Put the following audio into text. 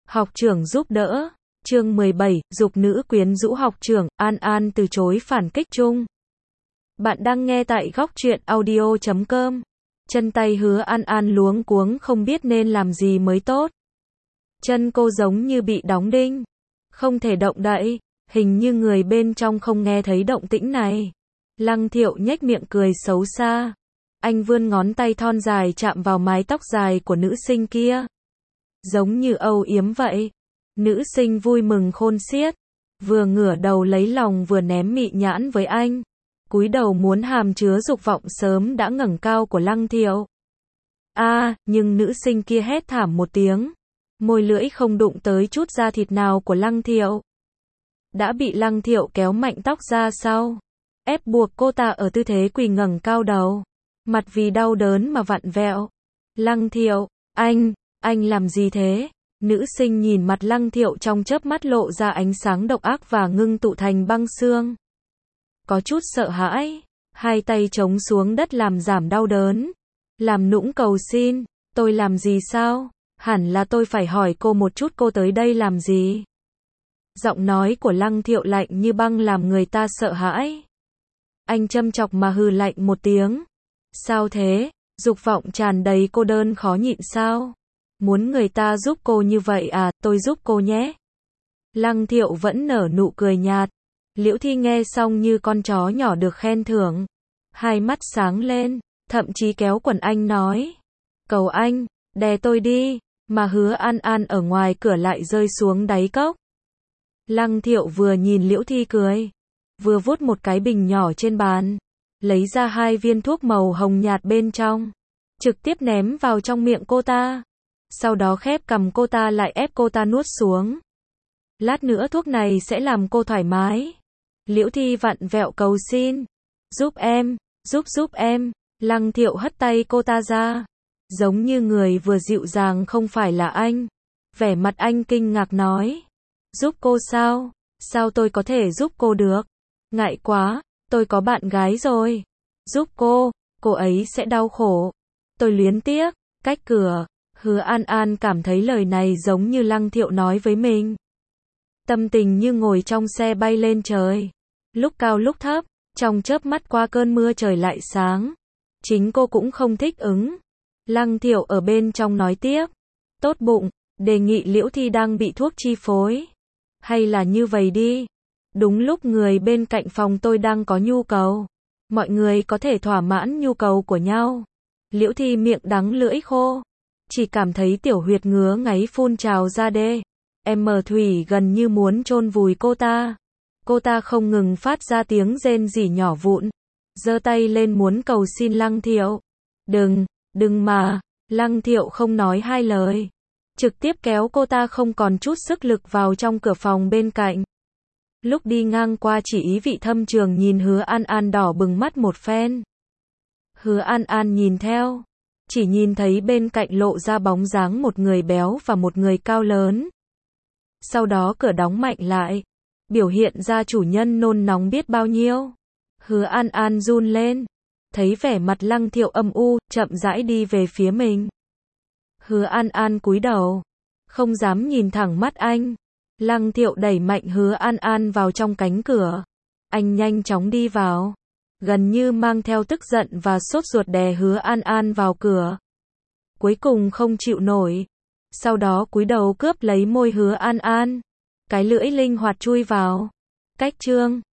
Học trưởng giúp đỡ. Chương 17, dục nữ quyến rũ học trưởng, An An từ chối phản kích chung. Bạn đang nghe tại góc truyện audio.com. Chân tay Hứa An An luống cuống không biết nên làm gì mới tốt. Chân cô giống như bị đóng đinh. Không thể động đậy, hình như người bên trong không nghe thấy động tĩnh này. Lăng Thiệu nhếch miệng cười xấu xa. Anh vươn ngón tay thon dài chạm vào mái tóc dài của nữ sinh kia. Giống như âu yếm vậy. Nữ sinh vui mừng khôn xiết. Vừa ngửa đầu lấy lòng vừa ném mị nhãn với anh. Cúi đầu muốn hàm chứa dục vọng sớm đã ngẩng cao của Lăng Thiệu. Nhưng nữ sinh kia hét thảm một tiếng. Môi lưỡi không đụng tới chút da thịt nào của Lăng Thiệu. Đã bị Lăng Thiệu kéo mạnh tóc ra sau. Ép buộc cô ta ở tư thế quỳ ngẩng cao đầu. Mặt vì đau đớn mà vặn vẹo. Lăng Thiệu, anh làm gì thế? Nữ sinh nhìn mặt Lăng Thiệu trong chớp mắt lộ ra ánh sáng độc ác và ngưng tụ thành băng xương. Có chút sợ hãi, hai tay chống xuống đất làm giảm đau đớn. Làm nũng cầu xin, tôi làm gì sao? Hẳn là tôi phải hỏi cô một chút, cô tới đây làm gì? Giọng nói của Lăng Thiệu lạnh như băng làm người ta sợ hãi. Anh châm chọc mà hừ lạnh một tiếng. Sao thế? Dục vọng tràn đầy cô đơn khó nhịn sao? Muốn người ta giúp cô như vậy à, tôi giúp cô nhé. Lăng Thiệu vẫn nở nụ cười nhạt. Liễu Thi nghe xong như con chó nhỏ được khen thưởng. Hai mắt sáng lên, thậm chí kéo quần anh nói. Cầu anh, đè tôi đi, mà Hứa An An ở ngoài cửa lại rơi xuống đáy cốc. Lăng Thiệu vừa nhìn Liễu Thi cười, vừa vuốt một cái bình nhỏ trên bàn, lấy ra 2 viên thuốc màu hồng nhạt bên trong, trực tiếp ném vào trong miệng cô ta. Sau đó khép cằm cô ta lại ép cô ta nuốt xuống. Lát nữa thuốc này sẽ làm cô thoải mái. Liễu Thi vặn vẹo cầu xin. Giúp em, giúp em. Lăng Thiệu hất tay cô ta ra. Giống như người vừa dịu dàng không phải là anh. Vẻ mặt anh kinh ngạc nói. Giúp cô sao? Sao tôi có thể giúp cô được? Ngại quá, tôi có bạn gái rồi. Giúp cô ấy sẽ đau khổ. Tôi luyến tiếc. Cách cửa. Hứa An An cảm thấy lời này giống như Lăng Thiệu nói với mình. Tâm tình như ngồi trong xe bay lên trời. Lúc cao lúc thấp, trong chớp mắt qua cơn mưa trời lại sáng. Chính cô cũng không thích ứng. Lăng Thiệu ở bên trong nói tiếp. Tốt bụng, đề nghị Liễu Thi đang bị thuốc chi phối. Hay là như vậy đi. Đúng lúc người bên cạnh phòng tôi đang có nhu cầu. Mọi người có thể thỏa mãn nhu cầu của nhau. Liễu Thi miệng đắng lưỡi khô. Chỉ cảm thấy tiểu huyệt ngứa ngáy phun trào ra đê. Thủy gần như muốn chôn vùi cô ta. Cô ta không ngừng phát ra tiếng rên rỉ nhỏ vụn. Giơ tay lên muốn cầu xin Lăng Thiệu. Đừng mà. Lăng Thiệu không nói hai lời. Trực tiếp kéo cô ta không còn chút sức lực vào trong cửa phòng bên cạnh. Lúc đi ngang qua chỉ ý vị thâm trường nhìn Hứa An An đỏ bừng mắt một phen. Hứa An An nhìn theo. Chỉ nhìn thấy bên cạnh lộ ra bóng dáng một người béo và một người cao lớn. Sau đó cửa đóng mạnh lại. Biểu hiện ra chủ nhân nôn nóng biết bao nhiêu. Hứa An An run lên. Thấy vẻ mặt Lăng Thiệu âm u, chậm rãi đi về phía mình. Hứa An An cúi đầu. Không dám nhìn thẳng mắt anh. Lăng Thiệu đẩy mạnh Hứa An An vào trong cánh cửa. Anh nhanh chóng đi vào. Gần như mang theo tức giận và sốt ruột đè Hứa An An vào cửa. Cuối cùng không chịu nổi. Sau đó cúi đầu cướp lấy môi Hứa An An. Cái lưỡi linh hoạt chui vào. Cách chương